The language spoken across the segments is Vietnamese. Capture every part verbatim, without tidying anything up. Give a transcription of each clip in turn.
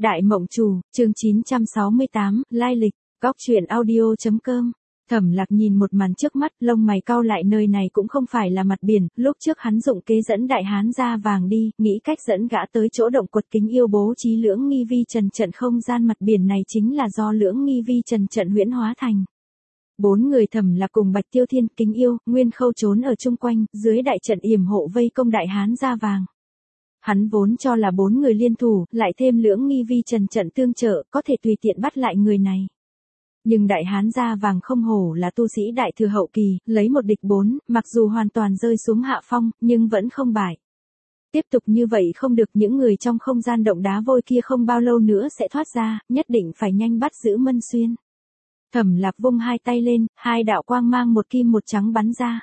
Đại Mộng Chủ, chương chín trăm sáu mươi tám, lai lịch, góc truyện audio chấm com. Thẩm Lạc nhìn một màn trước mắt, lông mày cau lại, nơi này cũng không phải là mặt biển, lúc trước hắn dụng kế dẫn đại hán da vàng đi, nghĩ cách dẫn gã tới chỗ động quật Kính Yêu bố trí Lưỡng Nghi Vi Trần trận, không gian mặt biển này chính là do Lưỡng Nghi Vi Trần trận huyễn hóa thành. Bốn người Thẩm Lạc cùng Bạch Tiêu Thiên, Kính Yêu, Nguyên Khâu trốn ở chung quanh, dưới đại trận yểm hộ vây công đại hán da vàng. Hắn vốn cho là bốn người liên thủ, lại thêm Lưỡng Nghi Vi Trần trận tương trợ, có thể tùy tiện bắt lại người này. Nhưng đại hán da vàng không hổ là tu sĩ đại thừa hậu kỳ, lấy một địch bốn, mặc dù hoàn toàn rơi xuống hạ phong, nhưng vẫn không bại. Tiếp tục như vậy không được, những người trong không gian động đá vôi kia không bao lâu nữa sẽ thoát ra, nhất định phải nhanh bắt giữ Mân Xuyên. Thẩm Lạc vung hai tay lên, hai đạo quang mang một kim một trắng bắn ra.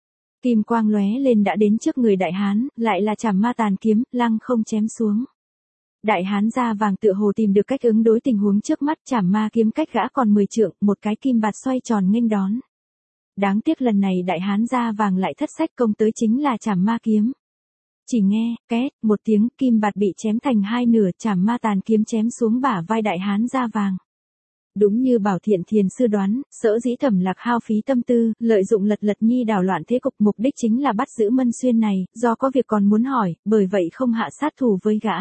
Kim quang lóe lên đã đến trước người đại hán, lại là Trảm Ma Tàn kiếm, lăng không chém xuống. Đại hán da vàng tựa hồ tìm được cách ứng đối tình huống trước mắt, Trảm Ma kiếm cách gã còn mười trượng, một cái kim bạt xoay tròn nghênh đón. Đáng tiếc lần này đại hán da vàng lại thất sách, công tới chính là Trảm Ma kiếm. Chỉ nghe, két, một tiếng, kim bạt bị chém thành hai nửa, Trảm Ma Tàn kiếm chém xuống bả vai đại hán da vàng. Đúng như Bảo Thiện Thiền sư đoán, sở dĩ Thẩm Lạc hao phí tâm tư, lợi dụng Lật Lật Nhi đảo loạn thế cục, mục đích chính là bắt giữ Mân Xuyên này, do có việc còn muốn hỏi, bởi vậy không hạ sát thủ với gã.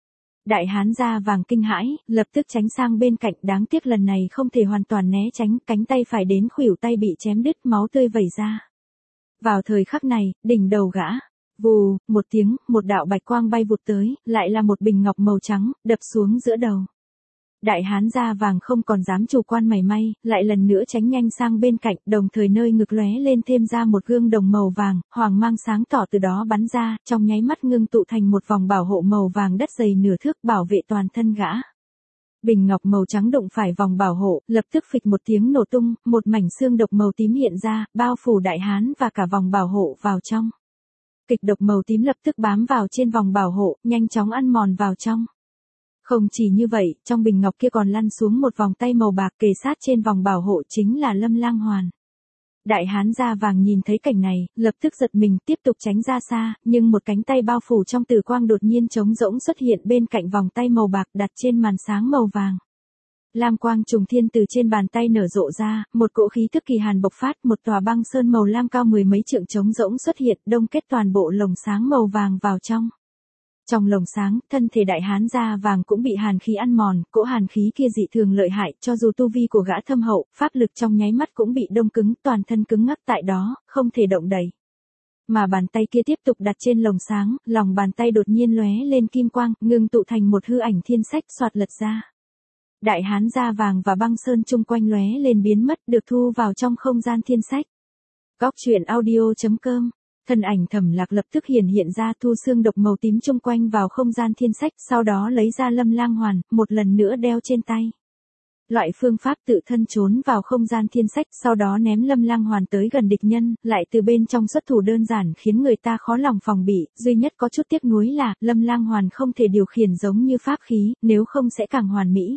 Đại hán da vàng kinh hãi, lập tức tránh sang bên cạnh, đáng tiếc lần này không thể hoàn toàn né tránh, cánh tay phải đến khuỷu tay bị chém đứt, máu tươi vẩy ra. Vào thời khắc này, đỉnh đầu gã, vù, một tiếng, một đạo bạch quang bay vụt tới, lại là một bình ngọc màu trắng, đập xuống giữa đầu. Đại hán da vàng không còn dám chủ quan mảy may, lại lần nữa tránh nhanh sang bên cạnh, đồng thời nơi ngực lóe lên thêm ra một gương đồng màu vàng, hoàng mang sáng tỏ từ đó bắn ra, trong nháy mắt ngưng tụ thành một vòng bảo hộ màu vàng đất dày nửa thước, bảo vệ toàn thân gã. Bình ngọc màu trắng đụng phải vòng bảo hộ, lập tức phịch một tiếng nổ tung, một mảnh xương độc màu tím hiện ra, bao phủ đại hán và cả vòng bảo hộ vào trong. Kịch độc màu tím lập tức bám vào trên vòng bảo hộ, nhanh chóng ăn mòn vào trong. Không chỉ như vậy, trong bình ngọc kia còn lăn xuống một vòng tay màu bạc, kề sát trên vòng bảo hộ chính là Lâm Lang Hoàn. Đại hán da vàng nhìn thấy cảnh này, lập tức giật mình, tiếp tục tránh ra xa, nhưng một cánh tay bao phủ trong tử quang đột nhiên trống rỗng xuất hiện bên cạnh vòng tay màu bạc đặt trên màn sáng màu vàng. Lam quang trùng thiên từ trên bàn tay nở rộ ra, một cỗ khí tức kỳ hàn bộc phát, một tòa băng sơn màu lam cao mười mấy trượng trống rỗng xuất hiện, đông kết toàn bộ lồng sáng màu vàng vào trong. Trong lồng sáng, thân thể đại hán da vàng cũng bị hàn khí ăn mòn, cỗ hàn khí kia dị thường lợi hại, cho dù tu vi của gã thâm hậu, pháp lực trong nháy mắt cũng bị đông cứng, toàn thân cứng ngắc tại đó, không thể động đậy. Mà bàn tay kia tiếp tục đặt trên lồng sáng, lòng bàn tay đột nhiên lóe lên kim quang, ngưng tụ thành một hư ảnh thiên sách xoạt lật ra. Đại hán da vàng và băng sơn chung quanh lóe lên biến mất, được thu vào trong không gian thiên sách. Góc truyện audio chấm com. Thân ảnh Thẩm Lạc lập tức hiển hiện ra, thu xương độc màu tím chung quanh vào không gian thiên sách, sau đó lấy ra Lâm Lang Hoàn, một lần nữa đeo trên tay. Loại phương pháp tự thân trốn vào không gian thiên sách, sau đó ném Lâm Lang Hoàn tới gần địch nhân, lại từ bên trong xuất thủ đơn giản khiến người ta khó lòng phòng bị, duy nhất có chút tiếc nuối là, Lâm Lang Hoàn không thể điều khiển giống như pháp khí, nếu không sẽ càng hoàn mỹ.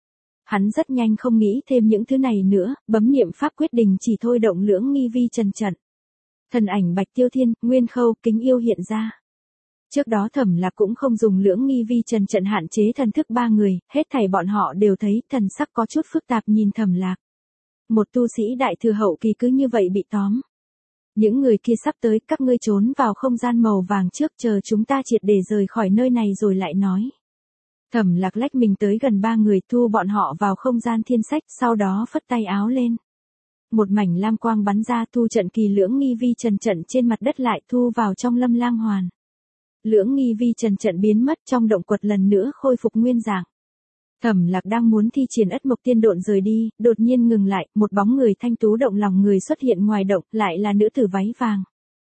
Hắn rất nhanh không nghĩ thêm những thứ này nữa, bấm niệm pháp quyết định chỉ thôi động Lưỡng Nghi Vi Trần trận. Thần ảnh Bạch Tiêu Thiên, Nguyên Khâu, Kính Yêu hiện ra. Trước đó Thẩm Lạc cũng không dùng Lưỡng Nghi Vi Trần trận hạn chế thần thức ba người, hết thảy bọn họ đều thấy thần sắc có chút phức tạp nhìn Thẩm Lạc. Một tu sĩ đại thừa hậu kỳ cứ như vậy bị tóm. Những người kia sắp tới, các ngươi trốn vào không gian màu vàng trước, chờ chúng ta triệt để rời khỏi nơi này rồi lại nói. Thẩm Lạc lách mình tới gần ba người, thu bọn họ vào không gian thiên sách, sau đó phất tay áo lên. Một mảnh lam quang bắn ra, thu trận kỳ Lưỡng Nghi Vi Trần trận trên mặt đất lại thu vào trong Lâm Lang Hoàn. Lưỡng Nghi Vi Trần trận biến mất, trong động quật lần nữa khôi phục nguyên dạng. Thẩm Lạc đang muốn thi triển Ất Mộc Tiên Độn rời đi, đột nhiên ngừng lại, một bóng người thanh tú động lòng người xuất hiện ngoài động, lại là nữ tử váy vàng.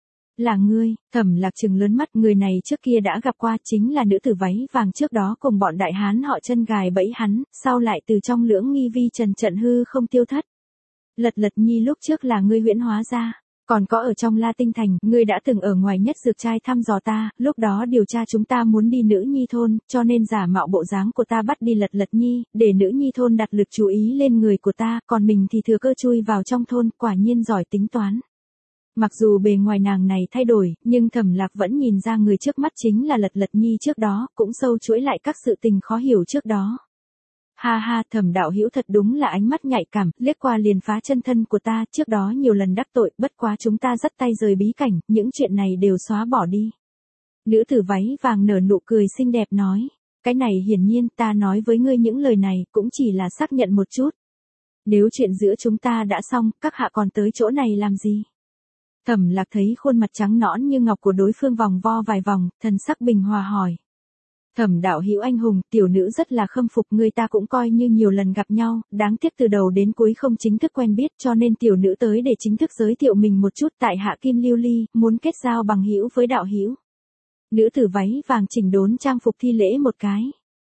Là ngươi? Thẩm Lạc trừng lớn mắt, người này trước kia đã gặp qua, chính là nữ tử váy vàng trước đó cùng bọn đại hán họ chân gài bẫy hắn, sau lại từ trong Lưỡng Nghi Vi Trần trận hư không tiêu thất. Lật Lật Nhi lúc trước là ngươi huyễn hóa ra, còn có ở trong La Tinh Thành, ngươi đã từng ở ngoài nhất dược trai thăm dò ta, lúc đó điều tra chúng ta muốn đi Nữ Nhi thôn, cho nên giả mạo bộ dáng của ta bắt đi Lật Lật Nhi, để Nữ Nhi thôn đặt lực chú ý lên người của ta, còn mình thì thừa cơ chui vào trong thôn, quả nhiên giỏi tính toán. Mặc dù bề ngoài nàng này thay đổi, nhưng Thẩm Lạc vẫn nhìn ra người trước mắt chính là Lật Lật Nhi trước đó, cũng sâu chuỗi lại các sự tình khó hiểu trước đó. Ha ha, Thẩm đạo hữu thật đúng là ánh mắt nhạy cảm, liếc qua liền phá chân thân của ta, trước đó nhiều lần đắc tội, bất quá chúng ta dắt tay rời bí cảnh, những chuyện này đều xóa bỏ đi. Nữ tử váy vàng nở nụ cười xinh đẹp nói, cái này hiển nhiên ta nói với ngươi những lời này cũng chỉ là xác nhận một chút. Nếu chuyện giữa chúng ta đã xong, các hạ còn tới chỗ này làm gì? Thẩm Lạc thấy khuôn mặt trắng nõn như ngọc của đối phương vòng vo vài vòng, thần sắc bình hòa hỏi. Thẩm đạo hữu anh hùng, tiểu nữ rất là khâm phục người ta cũng coi như nhiều lần gặp nhau, đáng tiếc từ đầu đến cuối không chính thức quen biết cho nên tiểu nữ tới để chính thức giới thiệu mình một chút tại hạ Kim Lưu Ly, muốn kết giao bằng hữu với đạo hữu. Nữ tử váy vàng chỉnh đốn trang phục thi lễ một cái.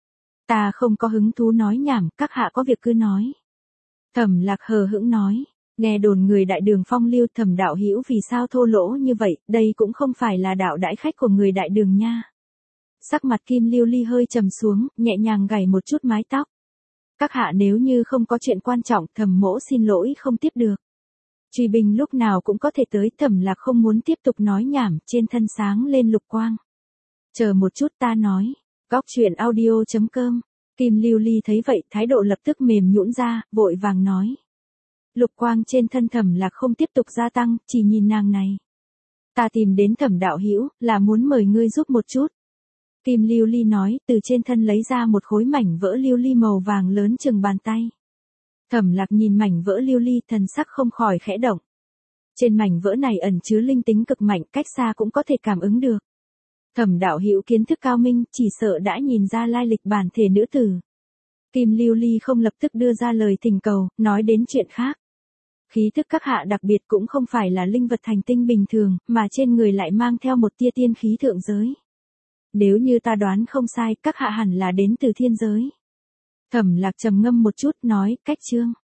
Ta không có hứng thú nói nhảm, các hạ có việc cứ nói. Thẩm Lạc hờ hững nói, nghe đồn người đại đường phong lưu Thẩm đạo hữu vì sao thô lỗ như vậy, đây cũng không phải là đạo đãi khách của người đại đường nha. Sắc mặt Kim Lưu Ly hơi trầm xuống, nhẹ nhàng gảy một chút mái tóc. Các hạ nếu như không có chuyện quan trọng, Thẩm mỗ xin lỗi không tiếp được. Truy binh lúc nào cũng có thể tới, Thẩm Lạc không muốn tiếp tục nói nhảm, trên thân sáng lên lục quang. Chờ một chút ta nói, góc truyện audio chấm com. Kim Lưu Ly thấy vậy, thái độ lập tức mềm nhũn ra, vội vàng nói. Lục quang trên thân Thẩm Lạc không tiếp tục gia tăng, chỉ nhìn nàng này. Ta tìm đến Thẩm đạo hữu, là muốn mời ngươi giúp một chút. Kim Lưu Ly nói, từ trên thân lấy ra một khối mảnh vỡ lưu ly màu vàng lớn chừng bàn tay. Thẩm Lạc nhìn mảnh vỡ lưu ly, thần sắc không khỏi khẽ động. Trên mảnh vỡ này ẩn chứa linh tính cực mạnh, cách xa cũng có thể cảm ứng được. Thẩm đạo hữu kiến thức cao minh, chỉ sợ đã nhìn ra lai lịch bản thể nữ tử. Kim Lưu Ly không lập tức đưa ra lời thỉnh cầu, nói đến chuyện khác. Khí thức các hạ đặc biệt cũng không phải là linh vật thành tinh bình thường, mà trên người lại mang theo một tia tiên khí thượng giới. Nếu như ta đoán không sai, các hạ hẳn là đến từ thiên giới. Thẩm Lạc trầm ngâm một chút, nói, cách chương.